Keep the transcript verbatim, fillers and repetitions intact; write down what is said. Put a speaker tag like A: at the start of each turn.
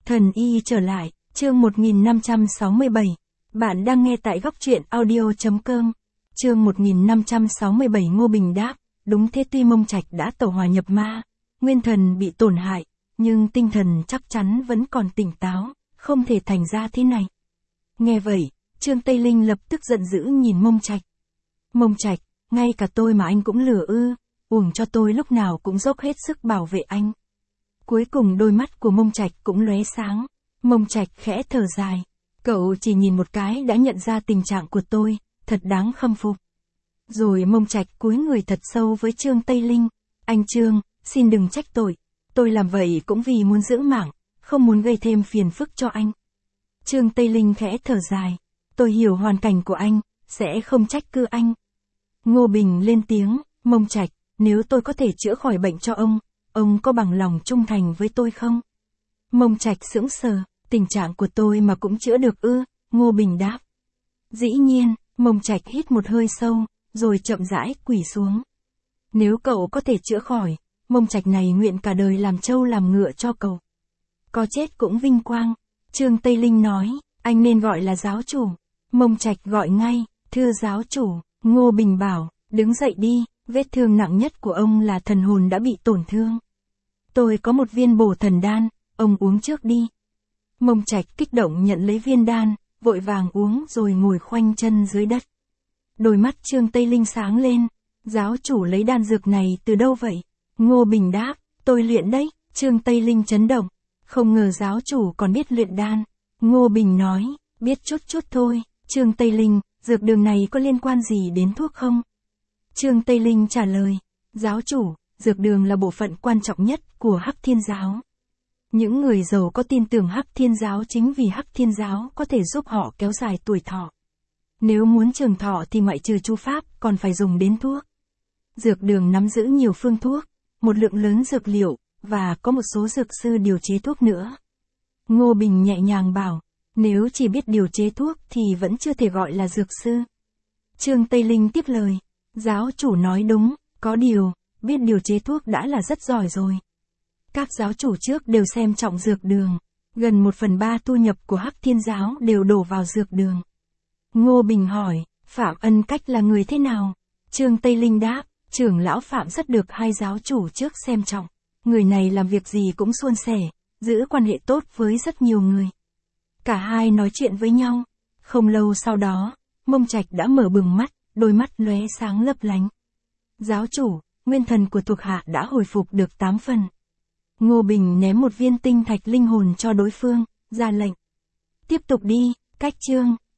A: Thần y trở lại, chương một nghìn năm trăm sáu mươi bảy. Bạn đang nghe tại góc truyện audio chấm com. Chương một nghìn năm trăm sáu mươi bảy. Ngô Bình đáp, đúng thế, tuy Mông Trạch đã tẩu hỏa nhập ma, nguyên thần bị tổn hại, nhưng tinh thần chắc chắn vẫn còn tỉnh táo, không thể thành ra thế này. Nghe vậy, Trương Tây Linh lập tức giận dữ nhìn Mông Trạch. Mông Trạch, ngay cả tôi mà anh cũng lừa ư, uổng cho tôi lúc nào cũng dốc hết sức bảo vệ anh. Cuối cùng đôi mắt của Mông Trạch cũng lóe sáng. Mông Trạch khẽ thở dài. Cậu chỉ nhìn một cái đã nhận ra tình trạng của tôi, thật đáng khâm phục. Rồi Mông Trạch cúi người thật sâu với Trương Tây Linh. Anh Trương, xin đừng trách tội. Tôi làm vậy cũng vì muốn giữ mạng, không muốn gây thêm phiền phức cho anh. Trương Tây Linh khẽ thở dài. Tôi hiểu hoàn cảnh của anh, sẽ không trách cứ anh. Ngô Bình lên tiếng, Mông Trạch, nếu tôi có thể chữa khỏi bệnh cho ông, ông có bằng lòng trung thành với tôi không? Mông Trạch sững sờ, tình trạng của tôi mà cũng chữa được ư? Ngô Bình đáp. Dĩ nhiên. Mông Trạch hít một hơi sâu, rồi chậm rãi quỳ xuống. Nếu cậu có thể chữa khỏi, Mông Trạch này nguyện cả đời làm trâu làm ngựa cho cậu. Có chết cũng vinh quang. Trương Tây Linh nói, anh nên gọi là giáo chủ. Mông Trạch gọi ngay, thưa giáo chủ. Ngô Bình bảo, đứng dậy đi, vết thương nặng nhất của ông là thần hồn đã bị tổn thương. Tôi có một viên bổ thần đan, ông uống trước đi. Mông Trạch kích động nhận lấy viên đan, vội vàng uống rồi ngồi khoanh chân dưới đất. Đôi mắt Trương Tây Linh sáng lên, giáo chủ lấy đan dược này từ đâu vậy? Ngô Bình đáp, tôi luyện đấy. Trương Tây Linh chấn động, không ngờ giáo chủ còn biết luyện đan. Ngô Bình nói, biết chút chút thôi. Trương Tây Linh, dược đường này có liên quan gì đến thuốc không? Trương Tây Linh trả lời, giáo chủ, dược đường là bộ phận quan trọng nhất của Hắc Thiên Giáo. Những người giàu có tin tưởng Hắc Thiên Giáo chính vì Hắc Thiên Giáo có thể giúp họ kéo dài tuổi thọ. Nếu muốn trường thọ thì ngoại trừ chu pháp còn phải dùng đến thuốc. Dược đường nắm giữ nhiều phương thuốc, một lượng lớn dược liệu, và có một số dược sư điều chế thuốc nữa. Ngô Bình nhẹ nhàng bảo, nếu chỉ biết điều chế thuốc thì vẫn chưa thể gọi là dược sư. Trương Tây Linh tiếp lời, giáo chủ nói đúng, có điều, biết điều chế thuốc đã là rất giỏi rồi. Các giáo chủ trước đều xem trọng dược đường, gần một phần ba thu nhập của Hắc Thiên Giáo đều đổ vào dược đường. Ngô Bình hỏi, Phạm Ân Cách là người thế nào? Trương Tây Linh đáp, trưởng lão Phạm rất được hai giáo chủ trước xem trọng. Người này làm việc gì cũng suôn sẻ, giữ quan hệ tốt với rất nhiều người. Cả hai nói chuyện với nhau. Không lâu sau đó, Mông Trạch đã mở bừng mắt, đôi mắt lóe sáng lấp lánh. Giáo chủ, nguyên thần của thuộc hạ đã hồi phục được tám phần. Ngô Bình ném một viên tinh thạch linh hồn cho đối phương, ra lệnh. Tiếp tục đi, Cách Trương.